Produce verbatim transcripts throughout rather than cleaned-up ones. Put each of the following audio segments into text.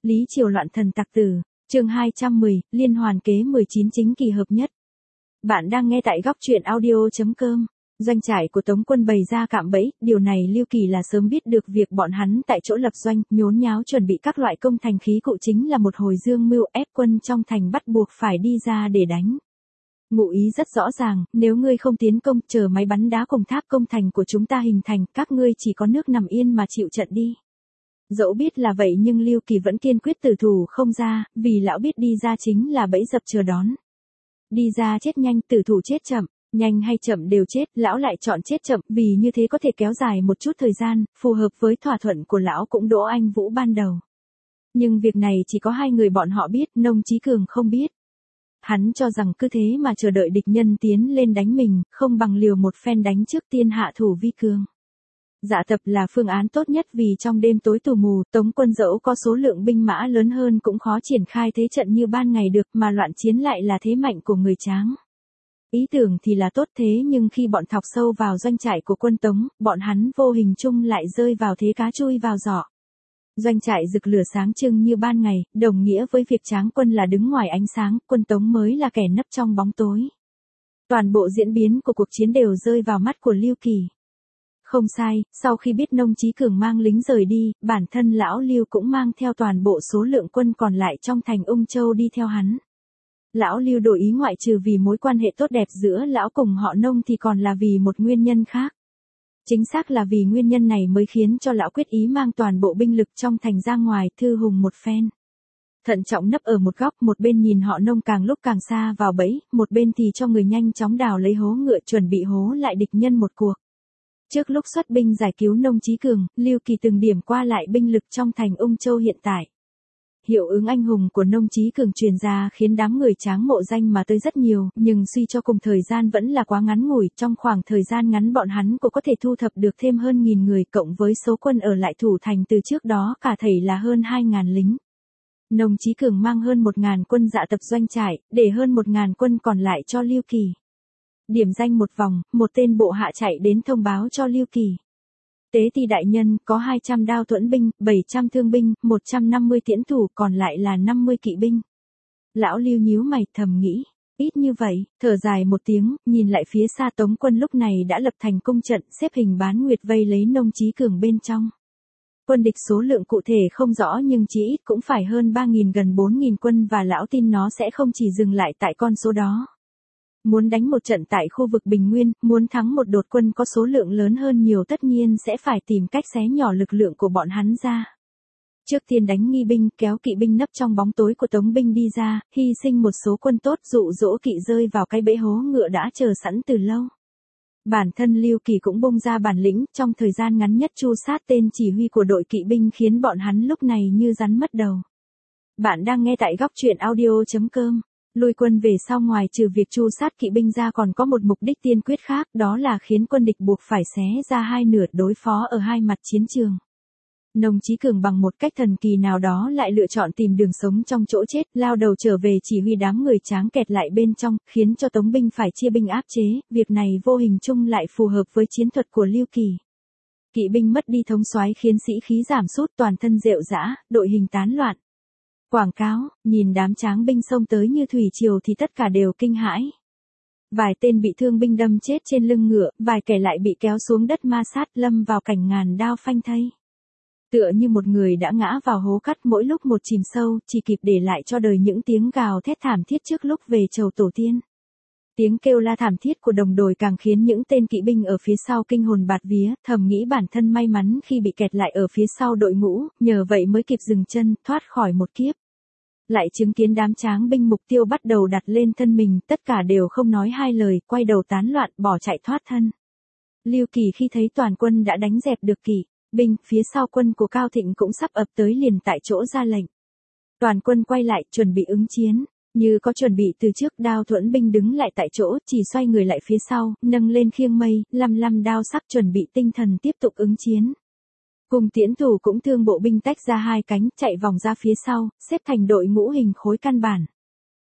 Lý Triều loạn thần tặc tử, chương hai trăm mười, liên hoàn kế mười chín chính kỳ hợp nhất. Bạn đang nghe tại góc truyện audio.com. Doanh trại của Tống quân bày ra cạm bẫy, điều này Lưu Kỳ là sớm biết được việc bọn hắn tại chỗ lập doanh, nhốn nháo chuẩn bị các loại công thành khí cụ chính là một hồi dương mưu ép quân trong thành bắt buộc phải đi ra để đánh. Ngụ ý rất rõ ràng, nếu ngươi không tiến công, chờ máy bắn đá cùng tháp công thành của chúng ta hình thành, các ngươi chỉ có nước nằm yên mà chịu trận đi. Dẫu biết là vậy nhưng Lưu Kỳ vẫn kiên quyết tử thủ không ra, vì lão biết đi ra chính là bẫy dập chờ đón. Đi ra chết nhanh, tử thủ chết chậm, nhanh hay chậm đều chết, lão lại chọn chết chậm, vì như thế có thể kéo dài một chút thời gian, phù hợp với thỏa thuận của lão cũng Đỗ Anh Vũ ban đầu. Nhưng việc này chỉ có hai người bọn họ biết, Nông Chí Cường không biết. Hắn cho rằng cứ thế mà chờ đợi địch nhân tiến lên đánh mình, không bằng liều một phen đánh trước tiên hạ thủ vi cường. Dạ tập là phương án tốt nhất vì trong đêm tối tù mù, Tống quân dẫu có số lượng binh mã lớn hơn cũng khó triển khai thế trận như ban ngày được, mà loạn chiến lại là thế mạnh của người Tráng. Ý tưởng thì là tốt thế nhưng khi bọn thọc sâu vào doanh trại của quân Tống, bọn hắn vô hình chung lại rơi vào thế cá chui vào giỏ. Doanh trại rực lửa sáng trưng như ban ngày, đồng nghĩa với việc Tráng quân là đứng ngoài ánh sáng, quân Tống mới là kẻ nấp trong bóng tối. Toàn bộ diễn biến của cuộc chiến đều rơi vào mắt của Lưu Kỳ. Không sai, sau khi biết Nông Chí Cường mang lính rời đi, bản thân lão Lưu cũng mang theo toàn bộ số lượng quân còn lại trong thành Ung Châu đi theo hắn. Lão Lưu đổi ý ngoại trừ vì mối quan hệ tốt đẹp giữa lão cùng họ Nông thì còn là vì một nguyên nhân khác. Chính xác là vì nguyên nhân này mới khiến cho lão quyết ý mang toàn bộ binh lực trong thành ra ngoài thư hùng một phen. Thận trọng nấp ở một góc, một bên nhìn họ Nông càng lúc càng xa vào bẫy, một bên thì cho người nhanh chóng đào lấy hố ngựa chuẩn bị hố lại địch nhân một cuộc. Trước lúc xuất binh giải cứu Nông Chí Cường, Lưu Kỳ từng điểm qua lại binh lực trong thành Ung Châu hiện tại. Hiệu ứng anh hùng của Nông Chí Cường truyền ra khiến đám người Tráng mộ danh mà tới rất nhiều, nhưng suy cho cùng thời gian vẫn là quá ngắn ngủi, trong khoảng thời gian ngắn bọn hắn cũng có thể thu thập được thêm hơn nghìn người cộng với số quân ở lại thủ thành từ trước đó cả thảy là hơn hai ngàn lính. Nông Chí Cường mang hơn một ngàn quân dạ tập doanh trại, để hơn một ngàn quân còn lại cho Lưu Kỳ. Điểm danh một vòng, một tên bộ hạ chạy đến thông báo cho Lưu Kỳ. Tế ti đại nhân, có hai trăm đao thuẫn binh, bảy trăm thương binh, một trăm năm mươi tiễn thủ, còn lại là năm mươi kỵ binh. Lão Lưu nhíu mày thầm nghĩ, ít như vậy, thở dài một tiếng, nhìn lại phía xa Tống quân lúc này đã lập thành cung trận, xếp hình bán nguyệt vây lấy Nông Chí Cường bên trong. Quân địch số lượng cụ thể không rõ nhưng chí ít cũng phải hơn ba nghìn gần bốn nghìn quân và lão tin nó sẽ không chỉ dừng lại tại con số đó. Muốn đánh một trận tại khu vực Bình Nguyên, muốn thắng một đột quân có số lượng lớn hơn nhiều tất nhiên sẽ phải tìm cách xé nhỏ lực lượng của bọn hắn ra. Trước tiên đánh nghi binh, kéo kỵ binh nấp trong bóng tối của Tống binh đi ra, hy sinh một số quân tốt dụ dỗ kỵ rơi vào cái bẫy hố ngựa đã chờ sẵn từ lâu. Bản thân Lưu Kỳ cũng bung ra bản lĩnh, trong thời gian ngắn nhất tru sát tên chỉ huy của đội kỵ binh khiến bọn hắn lúc này như rắn mất đầu. Bạn đang nghe tại góc truyện audio.com. Lui quân về sau ngoài trừ việc tru sát kỵ binh ra còn có một mục đích tiên quyết khác, đó là khiến quân địch buộc phải xé ra hai nửa đối phó ở hai mặt chiến trường. Nông Chí Cường bằng một cách thần kỳ nào đó lại lựa chọn tìm đường sống trong chỗ chết, lao đầu trở về chỉ huy đám người Tráng kẹt lại bên trong, khiến cho Tống binh phải chia binh áp chế, việc này vô hình chung lại phù hợp với chiến thuật của Lưu Kỳ. Kỵ binh mất đi thống soái khiến sĩ khí giảm sút, toàn thân rệu rã, đội hình tán loạn. Quảng cáo, nhìn đám Tráng binh xông tới như thủy triều thì tất cả đều kinh hãi. Vài tên bị thương binh đâm chết trên lưng ngựa, vài kẻ lại bị kéo xuống đất ma sát lâm vào cảnh ngàn đao phanh thây. Tựa như một người đã ngã vào hố cắt mỗi lúc một chìm sâu, chỉ kịp để lại cho đời những tiếng gào thét thảm thiết trước lúc về chầu tổ tiên. Tiếng kêu la thảm thiết của đồng đội càng khiến những tên kỵ binh ở phía sau kinh hồn bạt vía, thầm nghĩ bản thân may mắn khi bị kẹt lại ở phía sau đội ngũ, nhờ vậy mới kịp dừng chân, thoát khỏi một kiếp. Lại chứng kiến đám Tráng binh mục tiêu bắt đầu đặt lên thân mình, tất cả đều không nói hai lời, quay đầu tán loạn, bỏ chạy thoát thân. Lưu Kỳ khi thấy toàn quân đã đánh dẹp được kỵ binh, phía sau quân của Cao Thịnh cũng sắp ập tới liền tại chỗ ra lệnh. Toàn quân quay lại, chuẩn bị ứng chiến. Như có chuẩn bị từ trước, đao thuẫn binh đứng lại tại chỗ, chỉ xoay người lại phía sau, nâng lên khiêng mây, lăm lăm đao sắc chuẩn bị tinh thần tiếp tục ứng chiến. Cùng tiễn thủ cũng thương bộ binh tách ra hai cánh, chạy vòng ra phía sau, xếp thành đội ngũ hình khối căn bản.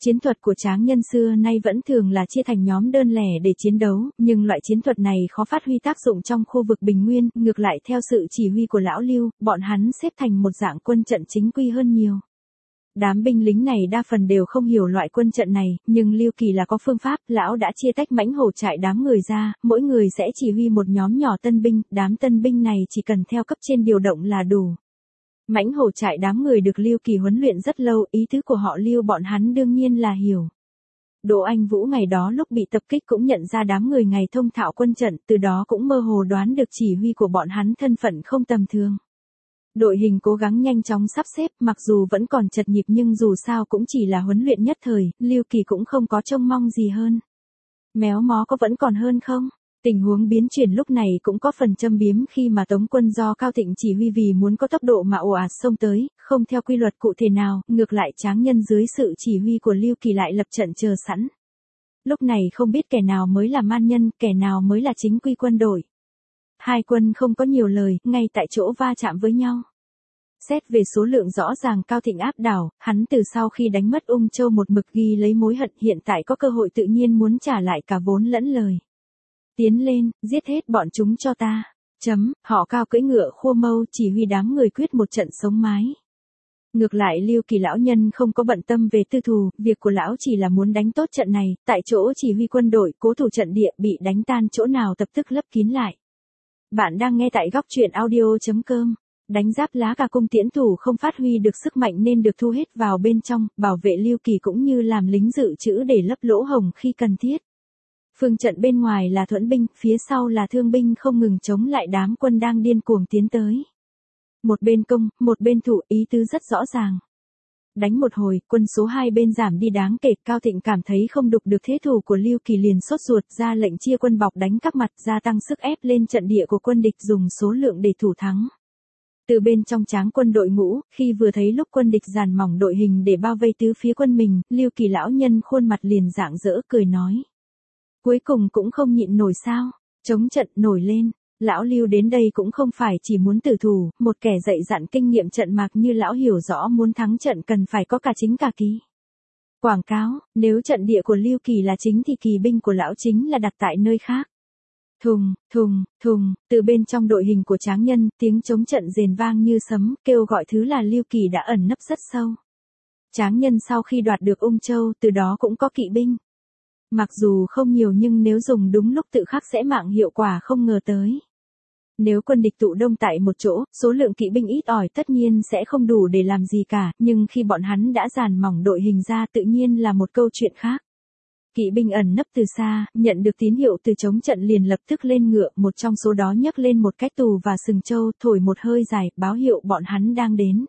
Chiến thuật của tráng nhân xưa nay vẫn thường là chia thành nhóm đơn lẻ để chiến đấu, nhưng loại chiến thuật này khó phát huy tác dụng trong khu vực Bình Nguyên, ngược lại theo sự chỉ huy của lão Lưu, bọn hắn xếp thành một dạng quân trận chính quy hơn nhiều. Đám binh lính này đa phần đều không hiểu loại quân trận này, nhưng Lưu Kỳ là có phương pháp, lão đã chia tách mãnh hổ trại đám người ra, mỗi người sẽ chỉ huy một nhóm nhỏ tân binh, đám tân binh này chỉ cần theo cấp trên điều động là đủ. Mãnh hổ trại đám người được Lưu Kỳ huấn luyện rất lâu, ý tứ của họ Lưu bọn hắn đương nhiên là hiểu. Đỗ Anh Vũ ngày đó lúc bị tập kích cũng nhận ra đám người ngày thông thạo quân trận, từ đó cũng mơ hồ đoán được chỉ huy của bọn hắn thân phận không tầm thường. Đội hình cố gắng nhanh chóng sắp xếp, mặc dù vẫn còn chật nhịp nhưng dù sao cũng chỉ là huấn luyện nhất thời, Lưu Kỳ cũng không có trông mong gì hơn. Méo mó có vẫn còn hơn không? Tình huống biến chuyển lúc này cũng có phần châm biếm khi mà Tống quân do Cao Thịnh chỉ huy vì muốn có tốc độ mà ồ ạt xông tới, không theo quy luật cụ thể nào, ngược lại tráng nhân dưới sự chỉ huy của Lưu Kỳ lại lập trận chờ sẵn. Lúc này không biết kẻ nào mới là man nhân, kẻ nào mới là chính quy quân đội. Hai quân không có nhiều lời, ngay tại chỗ va chạm với nhau. Xét về số lượng rõ ràng Cao Thịnh áp đảo, hắn từ sau khi đánh mất Ung Châu một mực ghi lấy mối hận, hiện tại có cơ hội tự nhiên muốn trả lại cả vốn lẫn lời. Tiến lên, giết hết bọn chúng cho ta. Chấm, họ Cao cưỡi ngựa khua mâu chỉ huy đám người quyết một trận sống mái. Ngược lại Lưu Kỳ lão nhân không có bận tâm về tư thù, việc của lão chỉ là muốn đánh tốt trận này, tại chỗ chỉ huy quân đội, cố thủ trận địa, bị đánh tan chỗ nào tập tức lấp kín lại. Bạn đang nghe tại góc truyện audio chấm com. Đánh giáp lá cả cung tiễn thủ không phát huy được sức mạnh nên được thu hết vào bên trong, bảo vệ Lưu Kỳ cũng như làm lính dự trữ để lấp lỗ hổng khi cần thiết. Phương trận bên ngoài là thuẫn binh, phía sau là thương binh không ngừng chống lại đám quân đang điên cuồng tiến tới. Một bên công, một bên thủ, ý tứ rất rõ ràng. Đánh một hồi, quân số hai bên giảm đi đáng kể, Cao Thịnh cảm thấy không đục được thế thủ của Lưu Kỳ liền sốt ruột ra lệnh chia quân bọc đánh các mặt, gia tăng sức ép lên trận địa của quân địch dùng số lượng để thủ thắng. Từ bên trong tráng quân đội ngũ, khi vừa thấy lúc quân địch dàn mỏng đội hình để bao vây tứ phía quân mình, Lưu Kỳ lão nhân khuôn mặt liền rạng rỡ cười nói. Cuối cùng cũng không nhịn nổi sao, chống trận nổi lên, lão Lưu đến đây cũng không phải chỉ muốn tử thủ, một kẻ dạy dặn kinh nghiệm trận mạc như lão hiểu rõ muốn thắng trận cần phải có cả chính cả kỳ. Quảng cáo, nếu trận địa của Lưu Kỳ là chính thì kỳ binh của lão chính là đặt tại nơi khác. Thùng, thùng, thùng, từ bên trong đội hình của tráng nhân, tiếng chống trận rền vang như sấm, kêu gọi thứ là Lưu Kỳ đã ẩn nấp rất sâu. Tráng nhân sau khi đoạt được Ung Châu, từ đó cũng có kỵ binh. Mặc dù không nhiều nhưng nếu dùng đúng lúc tự khắc sẽ mạng hiệu quả không ngờ tới. Nếu quân địch tụ đông tại một chỗ, số lượng kỵ binh ít ỏi tất nhiên sẽ không đủ để làm gì cả, nhưng khi bọn hắn đã dàn mỏng đội hình ra tự nhiên là một câu chuyện khác. Kỵ binh ẩn nấp từ xa, nhận được tín hiệu từ chống trận liền lập tức lên ngựa, một trong số đó nhấc lên một cái tù và sừng trâu, thổi một hơi dài, báo hiệu bọn hắn đang đến.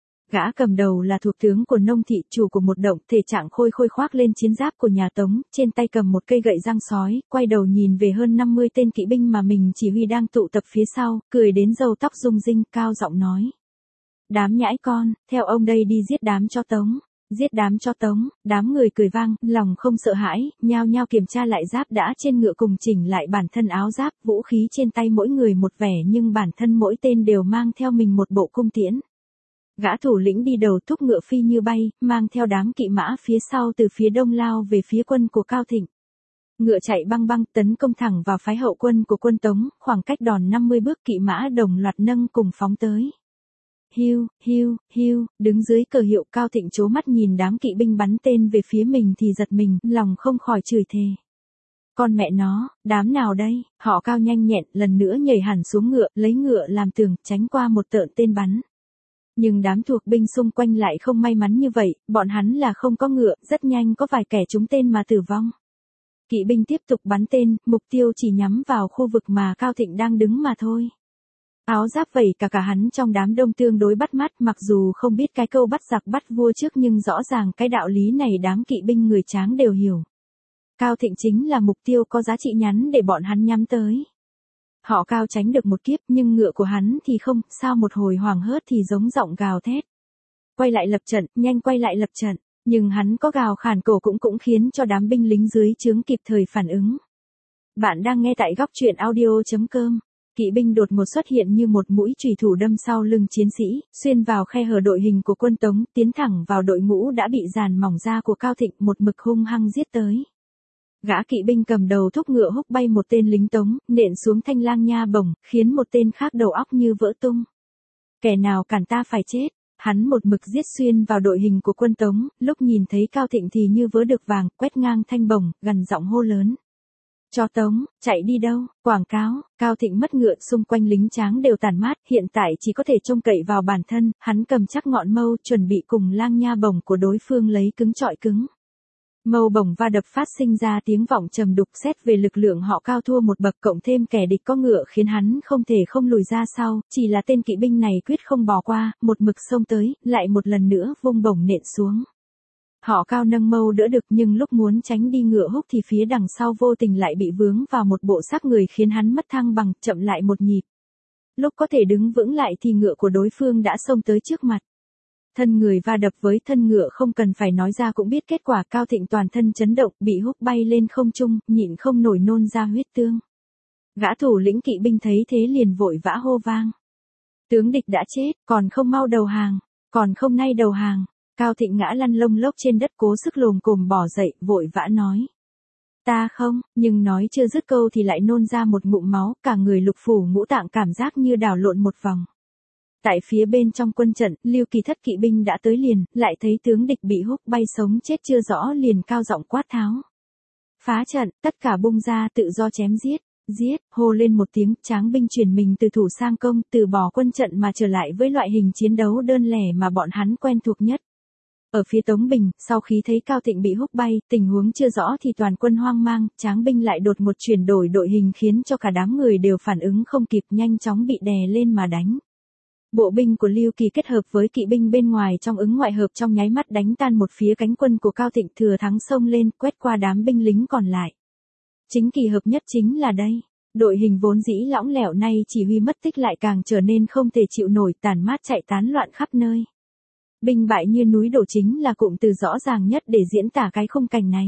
Gã cầm đầu là thuộc tướng của Nông Thị, chủ của một động, thể trạng khôi khôi khoác lên chiến giáp của nhà Tống, trên tay cầm một cây gậy răng sói, quay đầu nhìn về hơn năm mươi tên kỵ binh mà mình chỉ huy đang tụ tập phía sau, cười đến râu tóc rung rinh, cao giọng nói. Đám nhãi con, theo ông đây đi giết đám cho Tống. Giết đám cho Tống, đám người cười vang, lòng không sợ hãi, nhao nhao kiểm tra lại giáp đã trên ngựa cùng chỉnh lại bản thân áo giáp, vũ khí trên tay mỗi người một vẻ nhưng bản thân mỗi tên đều mang theo mình một bộ cung tiễn. Gã thủ lĩnh đi đầu thúc ngựa phi như bay, mang theo đám kỵ mã phía sau từ phía đông lao về phía quân của Cao Thịnh. Ngựa chạy băng băng tấn công thẳng vào phái hậu quân của quân Tống, khoảng cách đòn năm mươi bước kỵ mã đồng loạt nâng cùng phóng tới. Hiu, hiu, hiu, đứng dưới cờ hiệu Cao Thịnh trố mắt nhìn đám kỵ binh bắn tên về phía mình thì giật mình, lòng không khỏi chửi thề. Con mẹ nó, đám nào đây, họ Cao nhanh nhẹn, lần nữa nhảy hẳn xuống ngựa, lấy ngựa làm tường, tránh qua một tợn tên bắn. Nhưng đám thuộc binh xung quanh lại không may mắn như vậy, bọn hắn là không có ngựa, rất nhanh có vài kẻ trúng tên mà tử vong. Kỵ binh tiếp tục bắn tên, mục tiêu chỉ nhắm vào khu vực mà Cao Thịnh đang đứng mà thôi. Áo giáp vẩy cả cả hắn trong đám đông tương đối bắt mắt, mặc dù không biết cái câu bắt giặc bắt vua trước nhưng rõ ràng cái đạo lý này đám kỵ binh người Tráng đều hiểu. Cao Thịnh chính là mục tiêu có giá trị nhắn để bọn hắn nhắm tới. Họ Cao tránh được một kiếp nhưng ngựa của hắn thì không, sao một hồi hoảng hớt thì giống giọng gào thét. Quay lại lập trận, nhanh quay lại lập trận, nhưng hắn có gào khản cổ cũng cũng khiến cho đám binh lính dưới trướng kịp thời phản ứng. Bạn đang nghe tại góc truyện audio chấm com. Kỵ binh đột ngột xuất hiện như một mũi chùy thủ đâm sau lưng chiến sĩ, xuyên vào khe hở đội hình của quân Tống, tiến thẳng vào đội ngũ đã bị dàn mỏng ra của Cao Thịnh, một mực hung hăng giết tới. Gã kỵ binh cầm đầu thúc ngựa húc bay một tên lính Tống, nện xuống thanh lang nha bổng, khiến một tên khác đầu óc như vỡ tung. Kẻ nào cản ta phải chết. Hắn một mực giết xuyên vào đội hình của quân Tống, lúc nhìn thấy Cao Thịnh thì như vớ được vàng, quét ngang thanh bổng, gằn giọng hô lớn. Cho Tống, chạy đi đâu, quảng cáo, Cao Thịnh mất ngựa, xung quanh lính tráng đều tàn mát, hiện tại chỉ có thể trông cậy vào bản thân, hắn cầm chắc ngọn mâu, chuẩn bị cùng lang nha bổng của đối phương lấy cứng trọi cứng. Mâu bổng va đập phát sinh ra tiếng vọng trầm đục, xét về lực lượng họ cao thua một bậc, cộng thêm kẻ địch có ngựa khiến hắn không thể không lùi ra sau, chỉ là tên kỵ binh này quyết không bỏ qua, một mực xông tới, lại một lần nữa vung bổng nện xuống. Họ cao nâng mâu đỡ được, nhưng lúc muốn tránh đi ngựa húc thì phía đằng sau vô tình lại bị vướng vào một bộ xác người khiến hắn mất thăng bằng, chậm lại một nhịp. Lúc có thể đứng vững lại thì ngựa của đối phương đã xông tới trước mặt. Thân người va đập với thân ngựa không cần phải nói ra cũng biết kết quả. Cao Thịnh toàn thân chấn động, bị húc bay lên không trung, nhịn không nổi nôn ra huyết tương. Gã thủ lĩnh kỵ binh thấy thế liền vội vã hô vang. Tướng địch đã chết, còn không mau đầu hàng, còn không nay đầu hàng. Cao Thịnh ngã lăn lông lốc trên đất, cố sức lồm cồm bỏ dậy, vội vã nói. Ta không, nhưng nói chưa dứt câu thì lại nôn ra một ngụm máu, cả người lục phủ ngũ tạng cảm giác như đảo lộn một vòng. Tại phía bên trong quân trận, Lưu Kỳ thất kỵ binh đã tới liền, lại thấy tướng địch bị húc bay sống chết chưa rõ liền cao giọng quát tháo. Phá trận, tất cả bung ra, tự do chém giết, giết, hô lên một tiếng, tráng binh chuyển mình từ thủ sang công, từ bỏ quân trận mà trở lại với loại hình chiến đấu đơn lẻ mà bọn hắn quen thuộc nhất. Ở phía Tống Bình, sau khi thấy Cao Thịnh bị húc bay, tình huống chưa rõ thì toàn quân hoang mang, tráng binh lại đột ngột chuyển đổi đội hình khiến cho cả đám người đều phản ứng không kịp, nhanh chóng bị đè lên mà đánh. Bộ binh của Lưu Kỳ kết hợp với kỵ binh bên ngoài trong ứng ngoại hợp trong nháy mắt đánh tan một phía cánh quân của Cao Thịnh, thừa thắng xông lên, quét qua đám binh lính còn lại. Chính kỳ hợp nhất chính là đây. Đội hình vốn dĩ lõng lẻo nay chỉ huy mất tích lại càng trở nên không thể chịu nổi, tàn mát chạy tán loạn khắp nơi. Binh bại như núi đổ chính là cụm từ rõ ràng nhất để diễn tả cái khung cảnh này.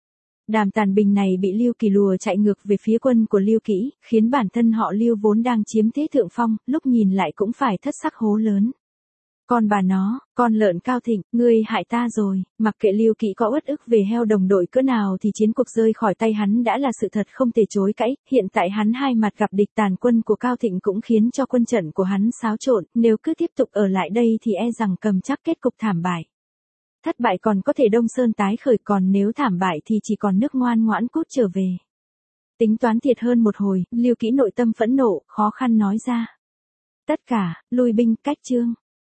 Đàm Tàn Bình này bị Lưu Kỳ lùa chạy ngược về phía quân của Lưu Kĩ, khiến bản thân họ Lưu vốn đang chiếm thế thượng phong, lúc nhìn lại cũng phải thất sắc hố lớn. Con bà nó, con lợn Cao Thịnh, ngươi hại ta rồi. Mặc kệ Lưu Kĩ có uất ức về heo đồng đội cỡ nào thì chiến cuộc rơi khỏi tay hắn đã là sự thật không thể chối cãi. Hiện tại hắn hai mặt gặp địch, tàn quân của Cao Thịnh cũng khiến cho quân trận của hắn xáo trộn, nếu cứ tiếp tục ở lại đây thì e rằng cầm chắc kết cục thảm bại. Thất bại còn có thể Đông Sơn tái khởi, còn nếu thảm bại thì chỉ còn nước ngoan ngoãn cút trở về. Tính toán thiệt hơn một hồi, Lưu Kĩ nội tâm phẫn nộ, khó khăn nói ra. Tất cả, lui binh, cách chương.